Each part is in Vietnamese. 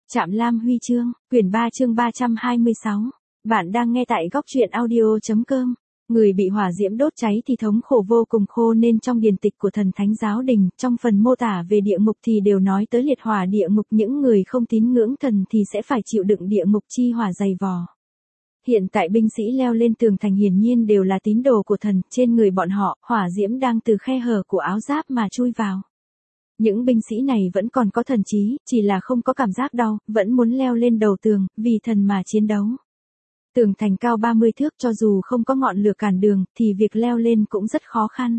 Trạm Lam Huy chương, quyển 3 chương 326. Bạn đang nghe tại góc truyện audio.com. Người bị hỏa diễm đốt cháy thì thống khổ vô cùng, khô nên trong điển tịch của Thần Thánh Giáo Đình, trong phần mô tả về địa ngục thì đều nói tới liệt hỏa địa ngục, những người không tín ngưỡng thần thì sẽ phải chịu đựng địa ngục chi hỏa dày vò. Hiện tại binh sĩ leo lên tường thành hiển nhiên đều là tín đồ của thần, trên người bọn họ, hỏa diễm đang từ khe hở của áo giáp mà chui vào. Những binh sĩ này vẫn còn có thần trí, chỉ là không có cảm giác đau, vẫn muốn leo lên đầu tường, vì thần mà chiến đấu. Tường thành cao 30 thước, cho dù không có ngọn lửa cản đường, thì việc leo lên cũng rất khó khăn.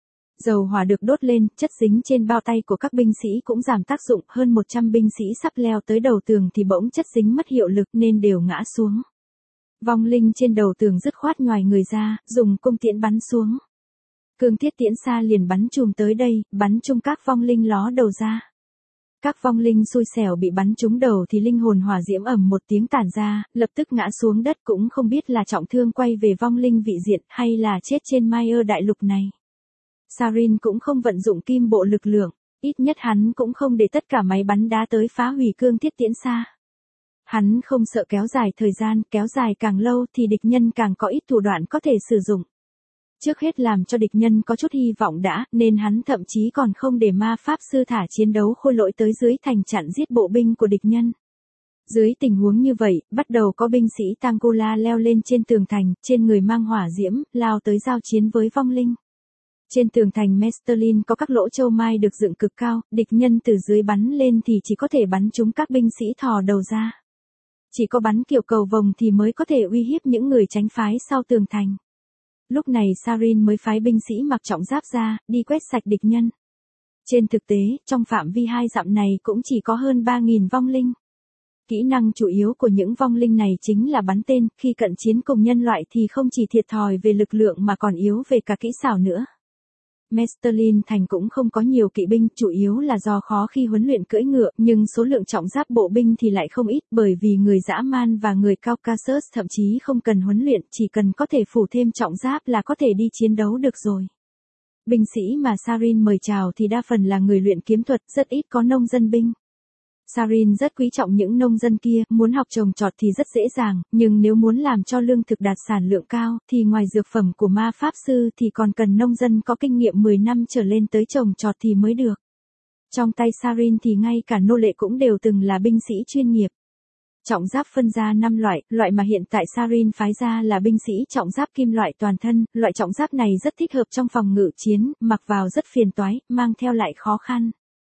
Dầu hỏa được đốt lên, chất dính trên bao tay của các binh sĩ cũng giảm tác dụng, hơn 100 binh sĩ sắp leo tới đầu tường thì bỗng chất dính mất hiệu lực nên đều ngã xuống. Vong linh trên đầu tường dứt khoát nhoài người ra, dùng cung tiễn bắn xuống. Cương thiết tiễn xa liền bắn chùm tới đây, bắn chung các vong linh ló đầu ra. Các vong linh xui xẻo bị bắn trúng đầu thì linh hồn hỏa diễm ầm một tiếng tản ra, lập tức ngã xuống đất, cũng không biết là trọng thương quay về vong linh vị diện hay là chết trên Mayer đại lục này. Sarin cũng không vận dụng kim bộ lực lượng, ít nhất hắn cũng không để tất cả máy bắn đá tới phá hủy cương thiết tiễn xa. Hắn không sợ kéo dài thời gian, kéo dài càng lâu thì địch nhân càng có ít thủ đoạn có thể sử dụng. Trước hết làm cho địch nhân có chút hy vọng đã, nên hắn thậm chí còn không để ma pháp sư thả chiến đấu khôi lỗi tới dưới thành chặn giết bộ binh của địch nhân. Dưới tình huống như vậy, bắt đầu có binh sĩ Tangula leo lên trên tường thành, trên người mang hỏa diễm, lao tới giao chiến với vong linh. Trên tường thành Mesterlin có các lỗ châu mai được dựng cực cao, địch nhân từ dưới bắn lên thì chỉ có thể bắn trúng các binh sĩ thò đầu ra. Chỉ có bắn kiểu cầu vồng thì mới có thể uy hiếp những người tránh phái sau tường thành. Lúc này Sarin mới phái binh sĩ mặc trọng giáp ra, đi quét sạch địch nhân. Trên thực tế, trong phạm vi 2 dặm này cũng chỉ có hơn 3.000 vong linh. Kỹ năng chủ yếu của những vong linh này chính là bắn tên, khi cận chiến cùng nhân loại thì không chỉ thiệt thòi về lực lượng mà còn yếu về cả kỹ xảo nữa. Mesterlin thành cũng không có nhiều kỵ binh, chủ yếu là do khó khi huấn luyện cưỡi ngựa, nhưng số lượng trọng giáp bộ binh thì lại không ít, bởi vì người dã man và người Caucasus thậm chí không cần huấn luyện, chỉ cần có thể phủ thêm trọng giáp là có thể đi chiến đấu được rồi. Binh sĩ mà Sarin mời chào thì đa phần là người luyện kiếm thuật, rất ít có nông dân binh. Sarin rất quý trọng những nông dân kia, muốn học trồng trọt thì rất dễ dàng, nhưng nếu muốn làm cho lương thực đạt sản lượng cao, thì ngoài dược phẩm của ma pháp sư thì còn cần nông dân có kinh nghiệm 10 năm trở lên tới trồng trọt thì mới được. Trong tay Sarin thì ngay cả nô lệ cũng đều từng là binh sĩ chuyên nghiệp. Trọng giáp phân ra 5 loại, loại mà hiện tại Sarin phái ra là binh sĩ trọng giáp kim loại toàn thân, loại trọng giáp này rất thích hợp trong phòng ngự chiến, mặc vào rất phiền toái, mang theo lại khó khăn.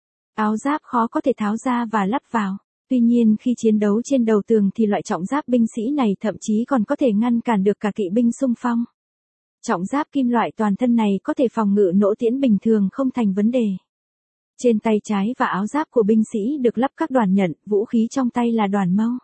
Áo giáp khó có thể tháo ra và lắp vào. Tuy nhiên khi chiến đấu trên đầu tường thì loại trọng giáp binh sĩ này thậm chí còn có thể ngăn cản được cả kỵ binh xung phong. Trọng giáp kim loại toàn thân này có thể phòng ngự nỗ tiễn bình thường không thành vấn đề. Trên tay trái và áo giáp của binh sĩ được lắp các đoàn nhận, vũ khí trong tay là đoàn mâu.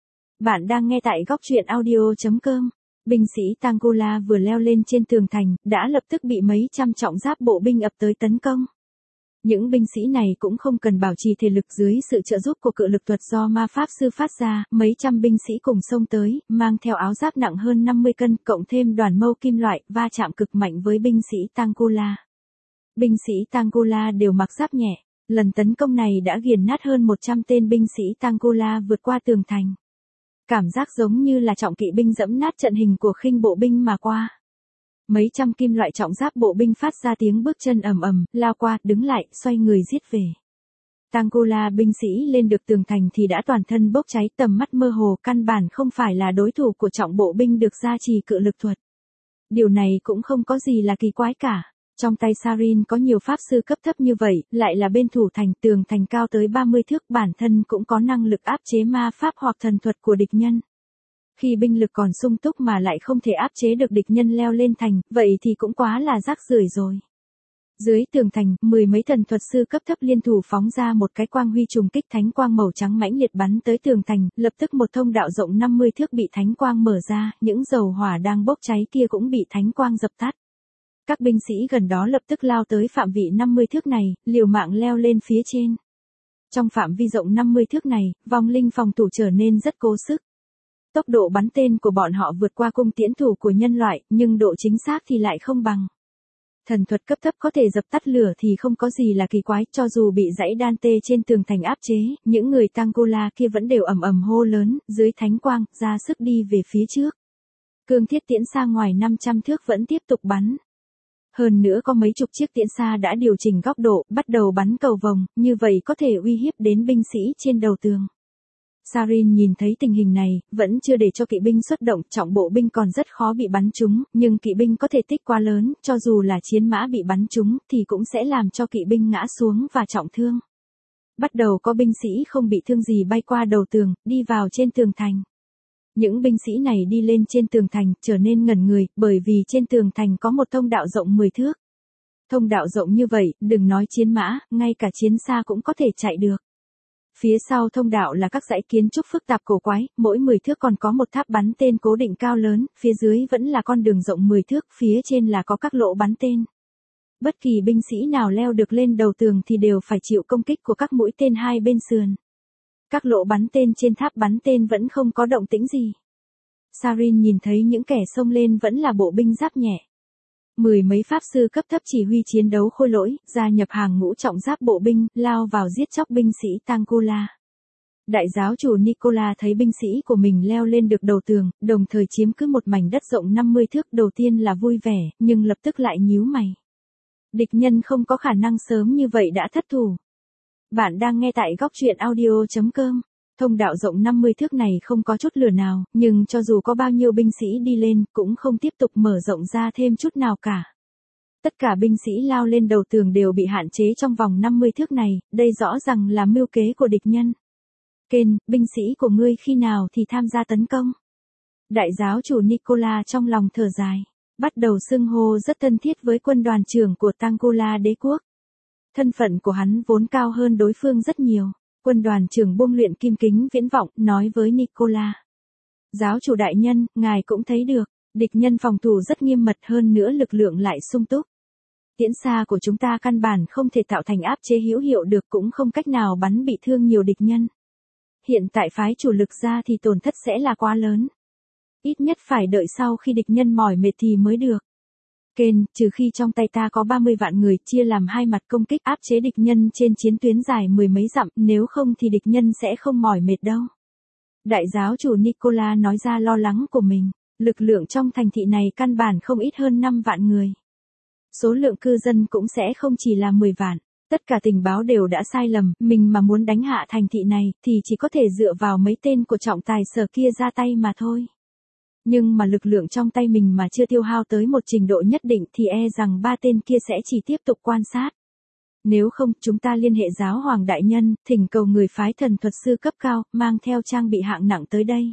Bạn đang nghe tại góc truyện audio.com. Binh sĩ Tangula vừa leo lên trên tường thành, đã lập tức bị mấy trăm trọng giáp bộ binh ập tới tấn công. Những binh sĩ này cũng không cần bảo trì thể lực, dưới sự trợ giúp của cự lực thuật do ma pháp sư phát ra, mấy trăm binh sĩ cùng xông tới, mang theo áo giáp nặng hơn 50 cân, cộng thêm đoàn mâu kim loại, va chạm cực mạnh với binh sĩ Tangula. Binh sĩ Tangula đều mặc giáp nhẹ, lần tấn công này đã nghiền nát hơn 100 tên binh sĩ Tangula vượt qua tường thành. Cảm giác giống như là trọng kỵ binh dẫm nát trận hình của khinh bộ binh mà qua. Mấy trăm kim loại trọng giáp bộ binh phát ra tiếng bước chân ầm ầm, lao qua, đứng lại, xoay người giết về. Tangula binh sĩ lên được tường thành thì đã toàn thân bốc cháy, tầm mắt mơ hồ, căn bản không phải là đối thủ của trọng bộ binh được gia trì cự lực thuật. Điều này cũng không có gì là kỳ quái cả. Trong tay Sarin có nhiều pháp sư cấp thấp như vậy, lại là bên thủ thành, tường thành cao tới 30 thước, bản thân cũng có năng lực áp chế ma pháp hoặc thần thuật của địch nhân. Khi binh lực còn sung túc mà lại không thể áp chế được địch nhân leo lên thành, vậy thì cũng quá là rác rưởi rồi. Dưới tường thành, 10 mấy thần thuật sư cấp thấp liên thủ phóng ra một cái quang huy trùng kích, thánh quang màu trắng mãnh liệt bắn tới tường thành, lập tức một thông đạo rộng 50 thước bị thánh quang mở ra, những dầu hỏa đang bốc cháy kia cũng bị thánh quang dập tắt. Các binh sĩ gần đó lập tức lao tới phạm vị 50 thước này, liều mạng leo lên phía trên. Trong phạm vi rộng 50 thước này, vong linh phòng thủ trở nên rất cố sức. Tốc độ bắn tên của bọn họ vượt qua cung tiễn thủ của nhân loại, nhưng độ chính xác thì lại không bằng. Thần thuật cấp thấp có thể dập tắt lửa thì không có gì là kỳ quái, cho dù bị dãy đan tê trên tường thành áp chế, những người Tangula kia vẫn đều ầm ầm hô lớn, dưới thánh quang, ra sức đi về phía trước. Cương thiết tiễn xa ngoài 500 thước vẫn tiếp tục bắn. Hơn nữa có mấy chục chiếc tiễn xa đã điều chỉnh góc độ, bắt đầu bắn cầu vồng, như vậy có thể uy hiếp đến binh sĩ trên đầu tường. Sarin nhìn thấy tình hình này, vẫn chưa để cho kỵ binh xuất động, trọng bộ binh còn rất khó bị bắn trúng, nhưng kỵ binh có thể tích quá lớn, cho dù là chiến mã bị bắn trúng thì cũng sẽ làm cho kỵ binh ngã xuống và trọng thương. Bắt đầu có binh sĩ không bị thương gì bay qua đầu tường, đi vào trên tường thành. Những binh sĩ này đi lên trên tường thành, trở nên ngẩn người, bởi vì trên tường thành có một thông đạo rộng 10 thước. Thông đạo rộng như vậy, đừng nói chiến mã, ngay cả chiến xa cũng có thể chạy được. Phía sau thông đạo là các dãy kiến trúc phức tạp cổ quái, mỗi 10 thước còn có một tháp bắn tên cố định cao lớn, phía dưới vẫn là con đường rộng 10 thước, phía trên là có các lỗ bắn tên. Bất kỳ binh sĩ nào leo được lên đầu tường thì đều phải chịu công kích của các mũi tên hai bên sườn. Các lỗ bắn tên trên tháp bắn tên vẫn không có động tĩnh gì. Sarin nhìn thấy những kẻ xông lên vẫn là bộ binh giáp nhẹ. Mười mấy pháp sư cấp thấp chỉ huy chiến đấu khôi lỗi, gia nhập hàng ngũ trọng giáp bộ binh, lao vào giết chóc binh sĩ Tangula. Đại giáo chủ Nicola thấy binh sĩ của mình leo lên được đầu tường, đồng thời chiếm cứ một mảnh đất rộng 50 thước, đầu tiên là vui vẻ, nhưng lập tức lại nhíu mày. Địch nhân không có khả năng sớm như vậy đã thất thủ. Bạn đang nghe tại góc truyện audio.com. Thông đạo rộng 50 thước này không có chút lửa nào, nhưng cho dù có bao nhiêu binh sĩ đi lên, cũng không tiếp tục mở rộng ra thêm chút nào cả. Tất cả binh sĩ lao lên đầu tường đều bị hạn chế trong vòng 50 thước này, đây rõ ràng là mưu kế của địch nhân. Ken, binh sĩ của ngươi khi nào thì tham gia tấn công? Đại giáo chủ Nicola trong lòng thở dài, bắt đầu xưng hô rất thân thiết với quân đoàn trưởng của Tangula đế quốc. Thân phận của hắn vốn cao hơn đối phương rất nhiều. Quân đoàn trưởng buông luyện kim kính viễn vọng, nói với Nicola. Giáo chủ đại nhân, ngài cũng thấy được, địch nhân phòng thủ rất nghiêm mật, hơn nữa lực lượng lại sung túc. Tiễn xa của chúng ta căn bản không thể tạo thành áp chế hữu hiệu được, cũng không cách nào bắn bị thương nhiều địch nhân. Hiện tại phái chủ lực ra thì tổn thất sẽ là quá lớn. Ít nhất phải đợi sau khi địch nhân mỏi mệt thì mới được. Ken, trừ khi trong tay ta có 30 vạn người chia làm hai mặt công kích áp chế địch nhân trên chiến tuyến dài mười mấy dặm, nếu không thì địch nhân sẽ không mỏi mệt đâu. Đại giáo chủ Nicola nói ra lo lắng của mình, lực lượng trong thành thị này căn bản không ít hơn 5 vạn người. Số lượng cư dân cũng sẽ không chỉ là 10 vạn. Tất cả tình báo đều đã sai lầm, mình mà muốn đánh hạ thành thị này thì chỉ có thể dựa vào mấy tên của trọng tài sở kia ra tay mà thôi. Nhưng mà lực lượng trong tay mình mà chưa tiêu hao tới một trình độ nhất định thì e rằng ba tên kia sẽ chỉ tiếp tục quan sát. Nếu không, chúng ta liên hệ giáo hoàng đại nhân, thỉnh cầu người phái thần thuật sư cấp cao, mang theo trang bị hạng nặng tới đây.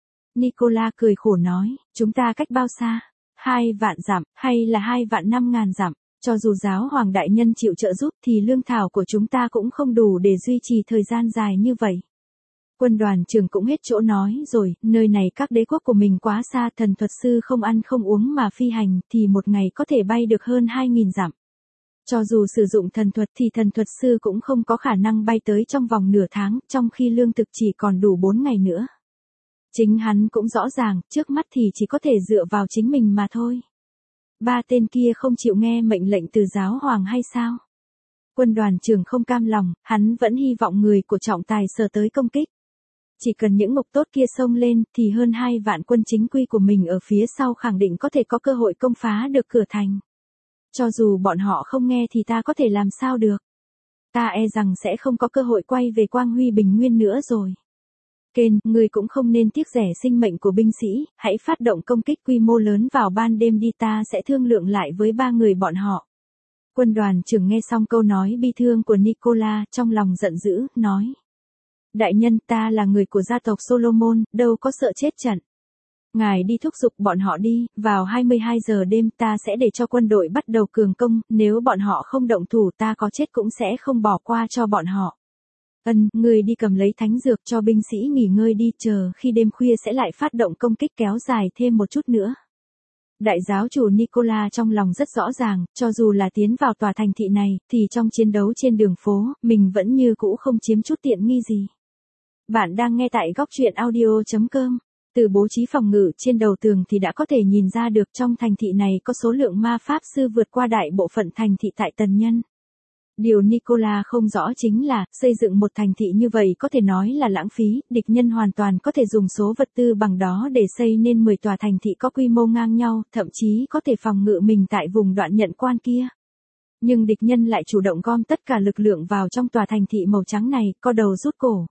Nicola cười khổ nói, chúng ta cách bao xa? 2 vạn dặm, hay là 2 vạn 5.000 dặm? Cho dù giáo hoàng đại nhân chịu trợ giúp thì lương thảo của chúng ta cũng không đủ để duy trì thời gian dài như vậy. Quân đoàn trưởng cũng hết chỗ nói rồi, nơi này các đế quốc của mình quá xa, thần thuật sư không ăn không uống mà phi hành thì một ngày có thể bay được hơn 2.000 dặm. Cho dù sử dụng thần thuật thì thần thuật sư cũng không có khả năng bay tới trong vòng nửa tháng, trong khi lương thực chỉ còn đủ 4 ngày nữa. Chính hắn cũng rõ ràng, trước mắt thì chỉ có thể dựa vào chính mình mà thôi. Ba tên kia không chịu nghe mệnh lệnh từ giáo hoàng hay sao? Quân đoàn trưởng không cam lòng, hắn vẫn hy vọng người của trọng tài sở tới công kích. Chỉ cần những ngục tốt kia xông lên thì hơn 2 vạn quân chính quy của mình ở phía sau khẳng định có thể có cơ hội công phá được cửa thành. Cho dù bọn họ không nghe thì ta có thể làm sao được. Ta e rằng sẽ không có cơ hội quay về quang huy bình nguyên nữa rồi. Ken, người cũng không nên tiếc rẻ sinh mệnh của binh sĩ, hãy phát động công kích quy mô lớn vào ban đêm đi, ta sẽ thương lượng lại với ba người bọn họ. Quân đoàn trưởng nghe xong câu nói bi thương của Nicola, trong lòng giận dữ, nói. Đại nhân, ta là người của gia tộc Solomon, đâu có sợ chết trận. Ngài đi thúc giục bọn họ đi, vào 22 giờ đêm ta sẽ để cho quân đội bắt đầu cường công, nếu bọn họ không động thủ ta có chết cũng sẽ không bỏ qua cho bọn họ. Người đi cầm lấy thánh dược cho binh sĩ nghỉ ngơi đi, chờ khi đêm khuya sẽ lại phát động công kích kéo dài thêm một chút nữa. Đại giáo chủ Nicola trong lòng rất rõ ràng, cho dù là tiến vào tòa thành thị này, thì trong chiến đấu trên đường phố, mình vẫn như cũ không chiếm chút tiện nghi gì. Bạn đang nghe tại góc truyện audio.com. Từ bố trí phòng ngự trên đầu tường thì đã có thể nhìn ra được trong thành thị này có số lượng ma pháp sư vượt qua đại bộ phận thành thị tại Tần Nhân. Điều Nicola không rõ chính là, xây dựng một thành thị như vậy có thể nói là lãng phí, địch nhân hoàn toàn có thể dùng số vật tư bằng đó để xây nên 10 tòa thành thị có quy mô ngang nhau, thậm chí có thể phòng ngự mình tại vùng đoạn nhận quan kia. Nhưng địch nhân lại chủ động gom tất cả lực lượng vào trong tòa thành thị màu trắng này, co đầu rút cổ.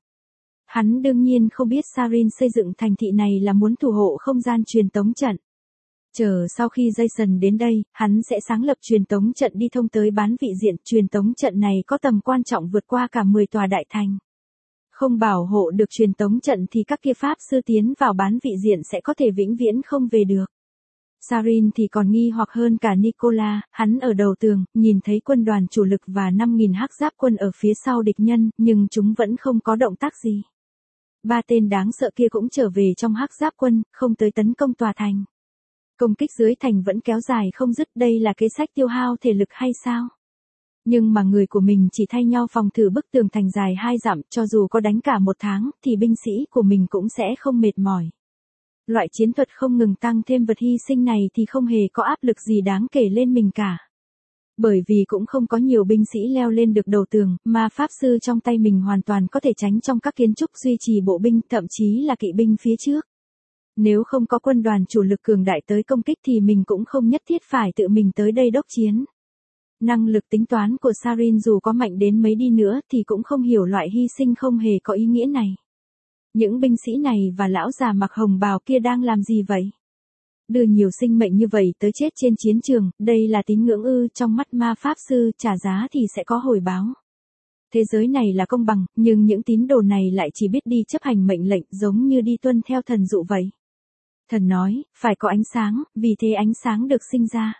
Hắn đương nhiên không biết Sarin xây dựng thành thị này là muốn thủ hộ không gian truyền tống trận. Chờ sau khi Jason đến đây, hắn sẽ sáng lập truyền tống trận đi thông tới bán vị diện. Truyền tống trận này có tầm quan trọng vượt qua cả 10 tòa đại thành. Không bảo hộ được truyền tống trận thì các kia pháp sư tiến vào bán vị diện sẽ có thể vĩnh viễn không về được. Sarin thì còn nghi hoặc hơn cả Nicola, hắn ở đầu tường, nhìn thấy quân đoàn chủ lực và 5.000 hắc giáp quân ở phía sau địch nhân, nhưng chúng vẫn không có động tác gì. 3 tên đáng sợ kia cũng trở về trong hắc giáp quân, không tới tấn công tòa thành. Công kích dưới thành vẫn kéo dài không dứt, đây là kế sách tiêu hao thể lực hay sao? Nhưng mà người của mình chỉ thay nhau phòng thử bức tường thành dài 2 dặm, cho dù có đánh cả 1 tháng, thì binh sĩ của mình cũng sẽ không mệt mỏi. Loại chiến thuật không ngừng tăng thêm vật hy sinh này thì không hề có áp lực gì đáng kể lên mình cả. Bởi vì cũng không có nhiều binh sĩ leo lên được đầu tường, mà pháp sư trong tay mình hoàn toàn có thể tránh trong các kiến trúc duy trì bộ binh, thậm chí là kỵ binh phía trước. Nếu không có quân đoàn chủ lực cường đại tới công kích thì mình cũng không nhất thiết phải tự mình tới đây đốc chiến. Năng lực tính toán của Sarin dù có mạnh đến mấy đi nữa thì cũng không hiểu loại hy sinh không hề có ý nghĩa này. Những binh sĩ này và lão già mặc hồng bào kia đang làm gì vậy? Đưa nhiều sinh mệnh như vậy tới chết trên chiến trường, đây là tín ngưỡng ư? Trong mắt ma pháp sư, trả giá thì sẽ có hồi báo. Thế giới này là công bằng, nhưng những tín đồ này lại chỉ biết đi chấp hành mệnh lệnh giống như đi tuân theo thần dụ vậy. Thần nói, phải có ánh sáng, vì thế ánh sáng được sinh ra.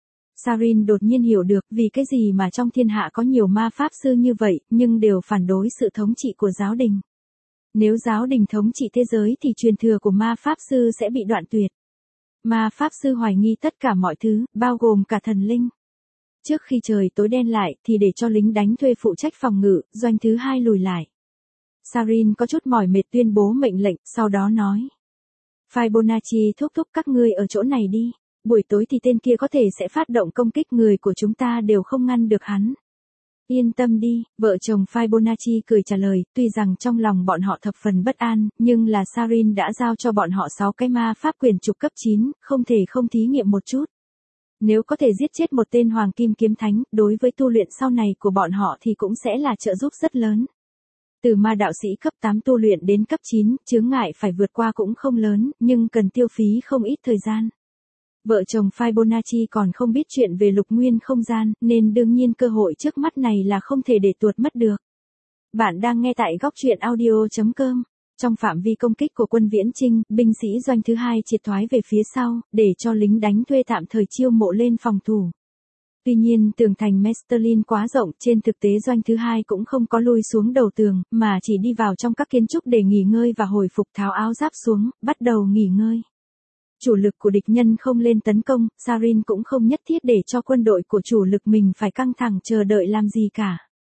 Sarin đột nhiên hiểu được vì cái gì mà trong thiên hạ có nhiều ma pháp sư như vậy, nhưng đều phản đối sự thống trị của giáo đình. Nếu giáo đình thống trị thế giới thì truyền thừa của ma pháp sư sẽ bị đoạn tuyệt. Ma pháp sư hoài nghi tất cả mọi thứ, bao gồm cả thần linh. Trước khi trời tối đen lại thì để cho lính đánh thuê phụ trách phòng ngự, doanh thứ 2 lùi lại. Sarin có chút mỏi mệt tuyên bố mệnh lệnh, sau đó nói. Fibonacci thúc thúc các ngươi ở chỗ này đi. Buổi tối thì tên kia có thể sẽ phát động công kích, người của chúng ta đều không ngăn được hắn. Yên tâm đi, vợ chồng Fibonacci cười trả lời, tuy rằng trong lòng bọn họ thập phần bất an, nhưng là Sarin đã giao cho bọn họ 6 cái ma pháp quyền trục cấp 9, không thể không thí nghiệm một chút. Nếu có thể giết chết một tên Hoàng Kim Kiếm Thánh, đối với tu luyện sau này của bọn họ thì cũng sẽ là trợ giúp rất lớn. Từ ma đạo sĩ cấp 8 tu luyện đến cấp 9, chướng ngại phải vượt qua cũng không lớn, nhưng cần tiêu phí không ít thời gian. Vợ chồng Fibonacci còn không biết chuyện về lục nguyên không gian, nên đương nhiên cơ hội trước mắt này là không thể để tuột mất được. Bạn đang nghe tại góc truyện audio.com. Trong phạm vi công kích của quân Viễn Chinh, binh sĩ doanh thứ 2 triệt thoái về phía sau, để cho lính đánh thuê tạm thời chiêu mộ lên phòng thủ. Tuy nhiên tường thành Mesterlin quá rộng, trên thực tế doanh thứ 2 cũng không có lui xuống đầu tường, mà chỉ đi vào trong các kiến trúc để nghỉ ngơi và hồi phục, tháo áo giáp xuống, bắt đầu nghỉ ngơi. Chủ lực của địch nhân không lên tấn công, Sarin cũng không nhất thiết để cho quân đội của chủ lực mình phải căng thẳng chờ đợi làm gì cả.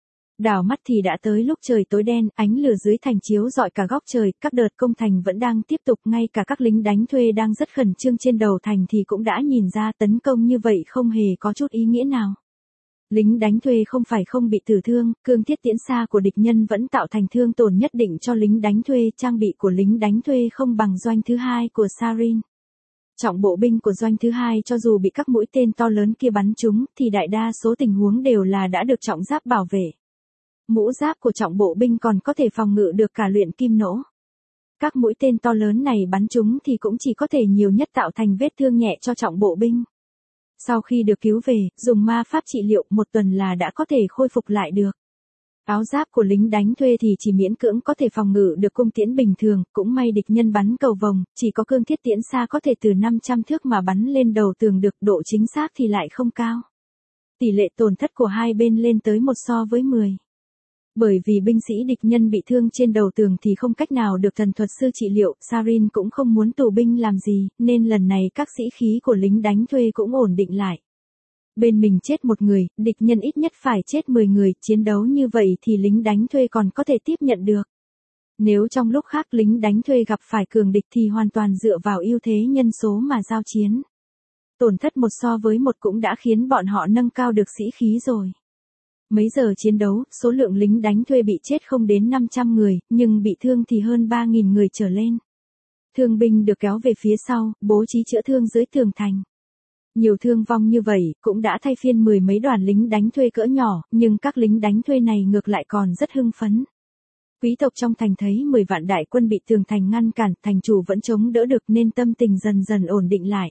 Đảo mắt thì đã tới lúc trời tối đen, ánh lửa dưới thành chiếu rọi cả góc trời, các đợt công thành vẫn đang tiếp tục, ngay cả các lính đánh thuê đang rất khẩn trương trên đầu thành thì cũng đã nhìn ra tấn công như vậy không hề có chút ý nghĩa nào. Lính đánh thuê không phải không bị tử thương, cương thiết tiễn xa của địch nhân vẫn tạo thành thương tổn nhất định cho lính đánh thuê, trang bị của lính đánh thuê không bằng doanh thứ 2 của Sarin. Trọng bộ binh của doanh thứ 2 cho dù bị các mũi tên to lớn kia bắn trúng thì đại đa số tình huống đều là đã được trọng giáp bảo vệ. Mũ giáp của trọng bộ binh còn có thể phòng ngự được cả luyện kim nỗ. Các mũi tên to lớn này bắn trúng thì cũng chỉ có thể nhiều nhất tạo thành vết thương nhẹ cho trọng bộ binh. Sau khi được cứu về, dùng ma pháp trị liệu 1 tuần là đã có thể khôi phục lại được. Áo giáp của lính đánh thuê thì chỉ miễn cưỡng có thể phòng ngự được cung tiễn bình thường, cũng may địch nhân bắn cầu vồng, chỉ có cương thiết tiễn xa có thể từ 500 thước mà bắn lên đầu tường được, độ chính xác thì lại không cao. Tỷ lệ tổn thất của hai bên lên tới 1 so với 10. Bởi vì binh sĩ địch nhân bị thương trên đầu tường thì không cách nào được thần thuật sư trị liệu, Sarin cũng không muốn tù binh làm gì, nên lần này các sĩ khí của lính đánh thuê cũng ổn định lại. Bên mình chết 1 người, địch nhân ít nhất phải chết 10 người, chiến đấu như vậy thì lính đánh thuê còn có thể tiếp nhận được. Nếu trong lúc khác lính đánh thuê gặp phải cường địch thì hoàn toàn dựa vào ưu thế nhân số mà giao chiến. Tổn thất 1 so với 1 cũng đã khiến bọn họ nâng cao được sĩ khí rồi. Mấy giờ chiến đấu, số lượng lính đánh thuê bị chết không đến 500 người, nhưng bị thương thì hơn 3.000 người trở lên. Thương binh được kéo về phía sau, bố trí chữa thương dưới tường thành. Nhiều thương vong như vậy, cũng đã thay phiên 10 mấy đoàn lính đánh thuê cỡ nhỏ, nhưng các lính đánh thuê này ngược lại còn rất hưng phấn. Quý tộc trong thành thấy 10 vạn đại quân bị tường thành ngăn cản, thành chủ vẫn chống đỡ được nên tâm tình dần dần ổn định lại.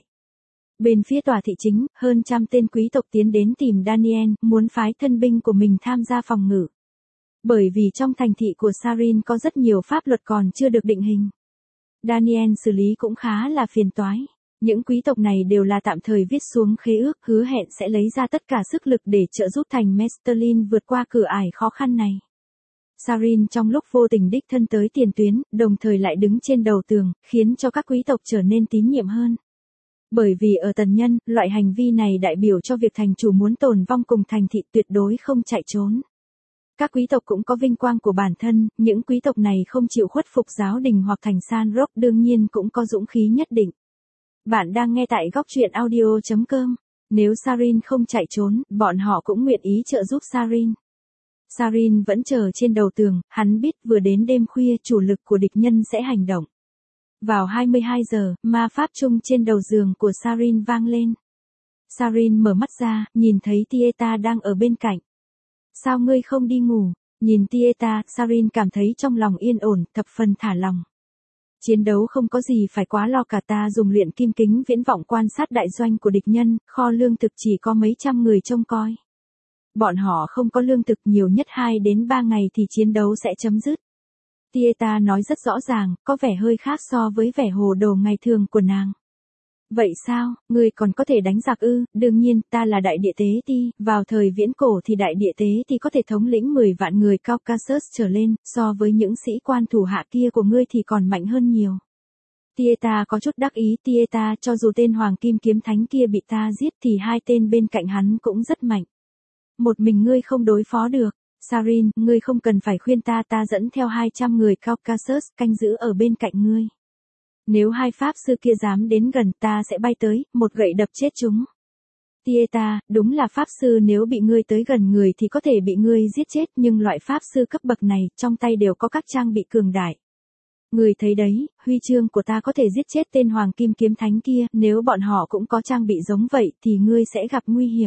Bên phía tòa thị chính, hơn 100 tên quý tộc tiến đến tìm Daniel, muốn phái thân binh của mình tham gia phòng ngự. Bởi vì trong thành thị của Sarin có rất nhiều pháp luật còn chưa được định hình. Daniel xử lý cũng khá là phiền toái. Những quý tộc này đều là tạm thời viết xuống khế ước, hứa hẹn sẽ lấy ra tất cả sức lực để trợ giúp thành Mestelin vượt qua cửa ải khó khăn này. Sarin trong lúc vô tình đích thân tới tiền tuyến, đồng thời lại đứng trên đầu tường, khiến cho các quý tộc trở nên tín nhiệm hơn. Bởi vì ở tần nhân, loại hành vi này đại biểu cho việc thành chủ muốn tồn vong cùng thành thị tuyệt đối không chạy trốn. Các quý tộc cũng có vinh quang của bản thân, những quý tộc này không chịu khuất phục giáo đình hoặc thành San Rock đương nhiên cũng có dũng khí nhất định. Bạn đang nghe tại góc truyện audio.com. Nếu Sarin không chạy trốn, bọn họ cũng nguyện ý trợ giúp Sarin. Sarin vẫn chờ trên đầu tường, hắn biết vừa đến đêm khuya chủ lực của địch nhân sẽ hành động. Vào 22 giờ, ma pháp chung trên đầu giường của Sarin vang lên. Sarin mở mắt ra, nhìn thấy Tieta đang ở bên cạnh. Sao ngươi không đi ngủ? Nhìn Tieta, Sarin cảm thấy trong lòng yên ổn, thập phần thả lòng. Chiến đấu không có gì phải quá lo cả, ta dùng luyện kim kính viễn vọng quan sát đại doanh của địch nhân, kho lương thực chỉ có mấy trăm người trông coi. Bọn họ không có lương thực, nhiều nhất 2 đến 3 ngày thì chiến đấu sẽ chấm dứt. Tieta nói rất rõ ràng, có vẻ hơi khác so với vẻ hồ đồ ngày thường của nàng. Vậy sao, ngươi còn có thể đánh giặc ư? Đương nhiên, ta là đại địa tế ti, vào thời viễn cổ thì đại địa tế ti có thể thống lĩnh 10 vạn người Caucasus trở lên, so với những sĩ quan thủ hạ kia của ngươi thì còn mạnh hơn nhiều. Tieta có chút đắc ý, Tieta cho dù tên Hoàng Kim Kiếm Thánh kia bị ta giết thì 2 tên bên cạnh hắn cũng rất mạnh. Một mình ngươi không đối phó được. Sarin, ngươi không cần phải khuyên ta, ta dẫn theo 200 người Caucasus canh giữ ở bên cạnh ngươi. Nếu 2 pháp sư kia dám đến gần ta sẽ bay tới, một gậy đập chết chúng. Tieta, đúng là pháp sư nếu bị ngươi tới gần người thì có thể bị ngươi giết chết, nhưng loại pháp sư cấp bậc này trong tay đều có các trang bị cường đại. Ngươi thấy đấy, huy chương của ta có thể giết chết tên Hoàng Kim Kiếm Thánh kia, nếu bọn họ cũng có trang bị giống vậy thì ngươi sẽ gặp nguy hiểm.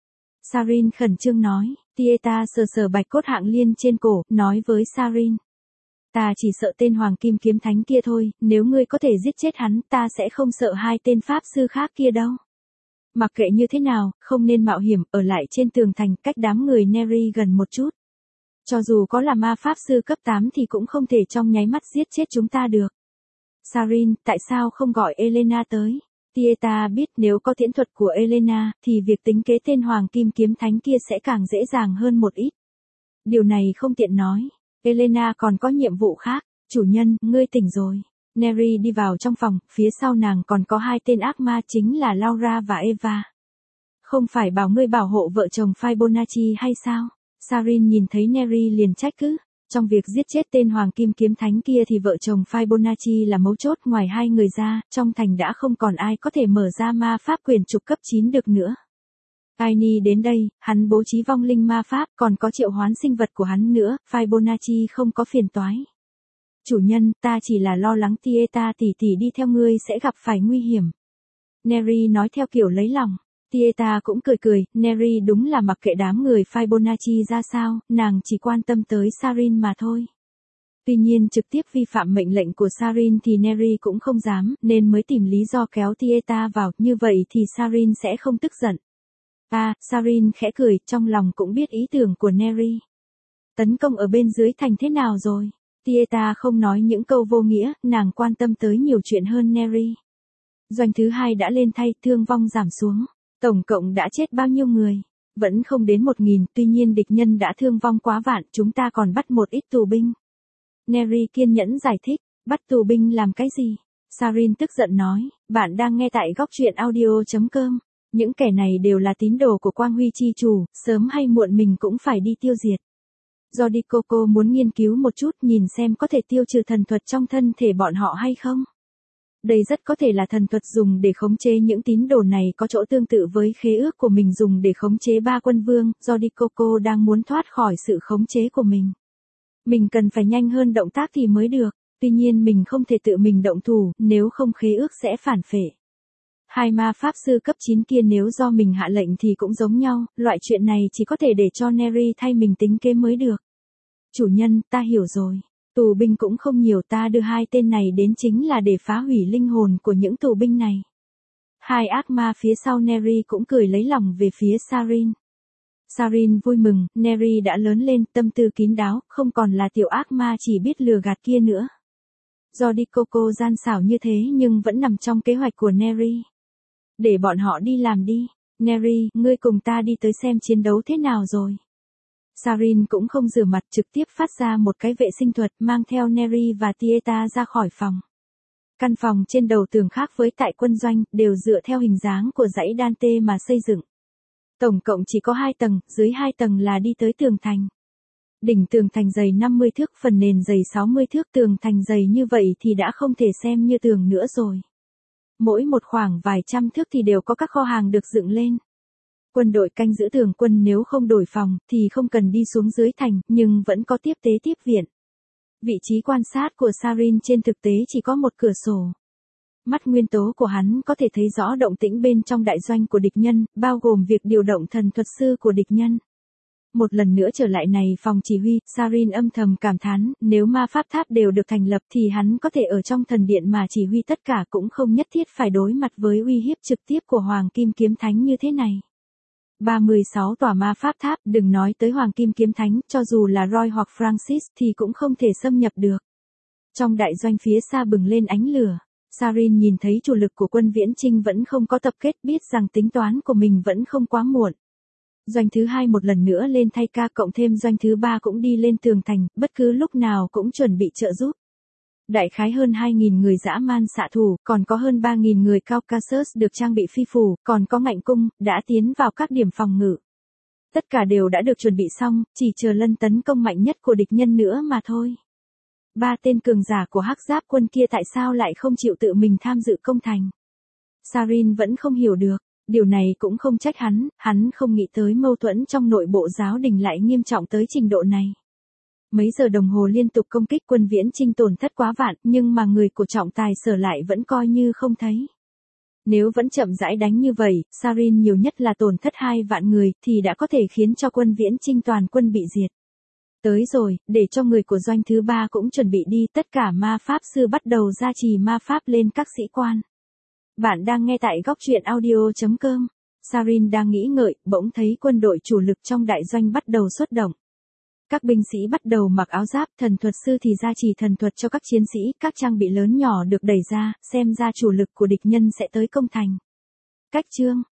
Sarin khẩn trương nói, Tieta sờ sờ bạch cốt hạng liên trên cổ, nói với Sarin. Ta chỉ sợ tên Hoàng Kim Kiếm Thánh kia thôi, nếu ngươi có thể giết chết hắn, ta sẽ không sợ 2 tên pháp sư khác kia đâu. Mặc kệ như thế nào, không nên mạo hiểm, ở lại trên tường thành cách đám người Neri gần một chút. Cho dù có là ma pháp sư cấp 8 thì cũng không thể trong nháy mắt giết chết chúng ta được. Sarin, tại sao không gọi Elena tới? Tieta biết nếu có tiễn thuật của Elena, thì việc tính kế tên Hoàng Kim Kiếm Thánh kia sẽ càng dễ dàng hơn một ít. Điều này không tiện nói. Elena còn có nhiệm vụ khác. Chủ nhân, ngươi tỉnh rồi. Neri đi vào trong phòng, phía sau nàng còn có 2 tên ác ma chính là Laura và Eva. Không phải bảo ngươi bảo hộ vợ chồng Fibonacci hay sao? Sarin nhìn thấy Neri liền trách cứ. Trong việc giết chết tên Hoàng Kim Kiếm Thánh kia thì vợ chồng Fibonacci là mấu chốt, ngoài 2 người ra, trong thành đã không còn ai có thể mở ra ma pháp quyền trục cấp 9 được nữa. Tiny đến đây, hắn bố trí vong linh ma pháp, còn có triệu hoán sinh vật của hắn nữa, Fibonacci không có phiền toái. Chủ nhân, ta chỉ là lo lắng Tieta tỷ tỷ đi theo ngươi sẽ gặp phải nguy hiểm. Neri nói theo kiểu lấy lòng. Tieta cũng cười cười, Neri đúng là mặc kệ đám người Fibonacci ra sao, nàng chỉ quan tâm tới Sarin mà thôi. Tuy nhiên trực tiếp vi phạm mệnh lệnh của Sarin thì Neri cũng không dám, nên mới tìm lý do kéo Tieta vào, như vậy thì Sarin sẽ không tức giận. Sarin khẽ cười, trong lòng cũng biết ý tưởng của Neri. Tấn công ở bên dưới thành thế nào rồi? Tieta không nói những câu vô nghĩa, nàng quan tâm tới nhiều chuyện hơn Neri. Doanh thứ 2 đã lên thay, thương vong giảm xuống. Tổng cộng đã chết bao nhiêu người? Vẫn không đến 1.000, tuy nhiên địch nhân đã thương vong quá vạn, chúng ta còn bắt một ít tù binh. Neri kiên nhẫn giải thích, bắt tù binh làm cái gì? Sarin tức giận nói, bạn đang nghe tại góc truyện audio.com. Những kẻ này đều là tín đồ của Quang Huy Chi Chủ, sớm hay muộn mình cũng phải đi tiêu diệt. Jordi Coco muốn nghiên cứu một chút nhìn xem có thể tiêu trừ thần thuật trong thân thể bọn họ hay không. Đây rất có thể là thần thuật dùng để khống chế những tín đồ này, có chỗ tương tự với khế ước của mình dùng để khống chế ba quân vương. Jordi Coco đang muốn thoát khỏi sự khống chế của mình. Mình cần phải nhanh hơn động tác thì mới được, tuy nhiên mình không thể tự mình động thủ, nếu không khế ước sẽ phản phệ. Hai ma pháp sư cấp 9 kia nếu do mình hạ lệnh thì cũng giống nhau, loại chuyện này chỉ có thể để cho Neri thay mình tính kế mới được. Chủ nhân, ta hiểu rồi. Tù binh cũng không nhiều, ta đưa hai tên này đến chính là để phá hủy linh hồn của những tù binh này. Hai ác ma phía sau Neri cũng cười lấy lòng về phía Sarin. Sarin vui mừng, Neri đã lớn lên, tâm tư kín đáo, không còn là tiểu ác ma chỉ biết lừa gạt kia nữa. Jordi Coco gian xảo như thế nhưng vẫn nằm trong kế hoạch của Neri. Để bọn họ đi làm đi. Neri, ngươi cùng ta đi tới xem chiến đấu thế nào rồi. Sarin cũng không rửa mặt, trực tiếp phát ra một cái vệ sinh thuật, mang theo Neri và Tieta ra khỏi phòng. Căn phòng trên đầu tường khác với tại quân doanh, đều dựa theo hình dáng của dãy Dante mà xây dựng. Tổng cộng chỉ có 2 tầng, dưới 2 tầng là đi tới tường thành. Đỉnh tường thành dày 50 thước, phần nền dày 60 thước, tường thành dày như vậy thì đã không thể xem như tường nữa rồi. Mỗi một khoảng vài trăm thước thì đều có các kho hàng được dựng lên. Quân đội canh giữ tường quân nếu không đổi phòng thì không cần đi xuống dưới thành, nhưng vẫn có tiếp tế tiếp viện. Vị trí quan sát của Sarin trên thực tế chỉ có một cửa sổ. Mắt nguyên tố của hắn có thể thấy rõ động tĩnh bên trong đại doanh của địch nhân, bao gồm việc điều động thần thuật sư của địch nhân. Một lần nữa trở lại này phòng chỉ huy, Sarin âm thầm cảm thán, nếu ma pháp tháp đều được thành lập thì hắn có thể ở trong thần điện mà chỉ huy tất cả, cũng không nhất thiết phải đối mặt với uy hiếp trực tiếp của Hoàng Kim Kiếm Thánh như thế này. 36 tòa ma pháp tháp, đừng nói tới Hoàng Kim Kiếm Thánh, cho dù là Roy hoặc Francis thì cũng không thể xâm nhập được. Trong đại doanh phía xa bừng lên ánh lửa, Sarin nhìn thấy chủ lực của quân viễn chinh vẫn không có tập kết, biết rằng tính toán của mình vẫn không quá muộn. Doanh thứ 2 một lần nữa lên thay ca, cộng thêm doanh thứ 3 cũng đi lên tường thành, bất cứ lúc nào cũng chuẩn bị trợ giúp. Đại khái hơn 2.000 người dã man xạ thủ, còn có hơn 3.000 người Caucasus được trang bị phi phù, còn có ngạnh cung, đã tiến vào các điểm phòng ngự. Tất cả đều đã được chuẩn bị xong, chỉ chờ lần tấn công mạnh nhất của địch nhân nữa mà thôi. 3 tên cường giả của Hắc Giáp quân kia tại sao lại không chịu tự mình tham dự công thành? Sarin vẫn không hiểu được, điều này cũng không trách hắn không nghĩ tới mâu thuẫn trong nội bộ giáo đình lại nghiêm trọng tới trình độ này. Mấy giờ đồng hồ liên tục công kích, quân viễn chinh tổn thất quá vạn, nhưng mà người của trọng tài sở lại vẫn coi như không thấy. Nếu vẫn chậm rãi đánh như vậy, Sarin nhiều nhất là tổn thất 2 vạn người, thì đã có thể khiến cho quân viễn chinh toàn quân bị diệt. Tới rồi, để cho người của doanh thứ 3 cũng chuẩn bị đi, tất cả ma pháp sư bắt đầu gia trì ma pháp lên các sĩ quan. Bạn đang nghe tại góc truyện audio.com. Sarin đang nghĩ ngợi, bỗng thấy quân đội chủ lực trong đại doanh bắt đầu xuất động. Các binh sĩ bắt đầu mặc áo giáp, thần thuật sư thì gia trì thần thuật cho các chiến sĩ, các trang bị lớn nhỏ được đẩy ra, xem ra chủ lực của địch nhân sẽ tới công thành. Cách chương